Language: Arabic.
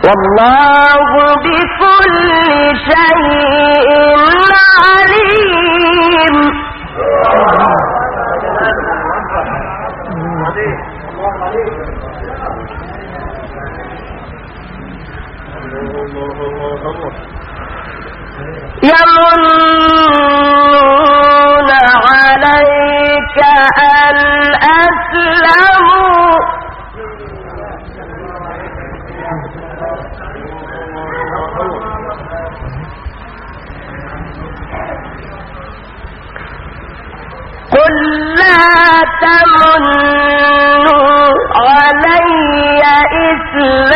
والله بكل شيء عليم. يمنون عليك أن أسلموا قل لا تمنوا علي إسلامكم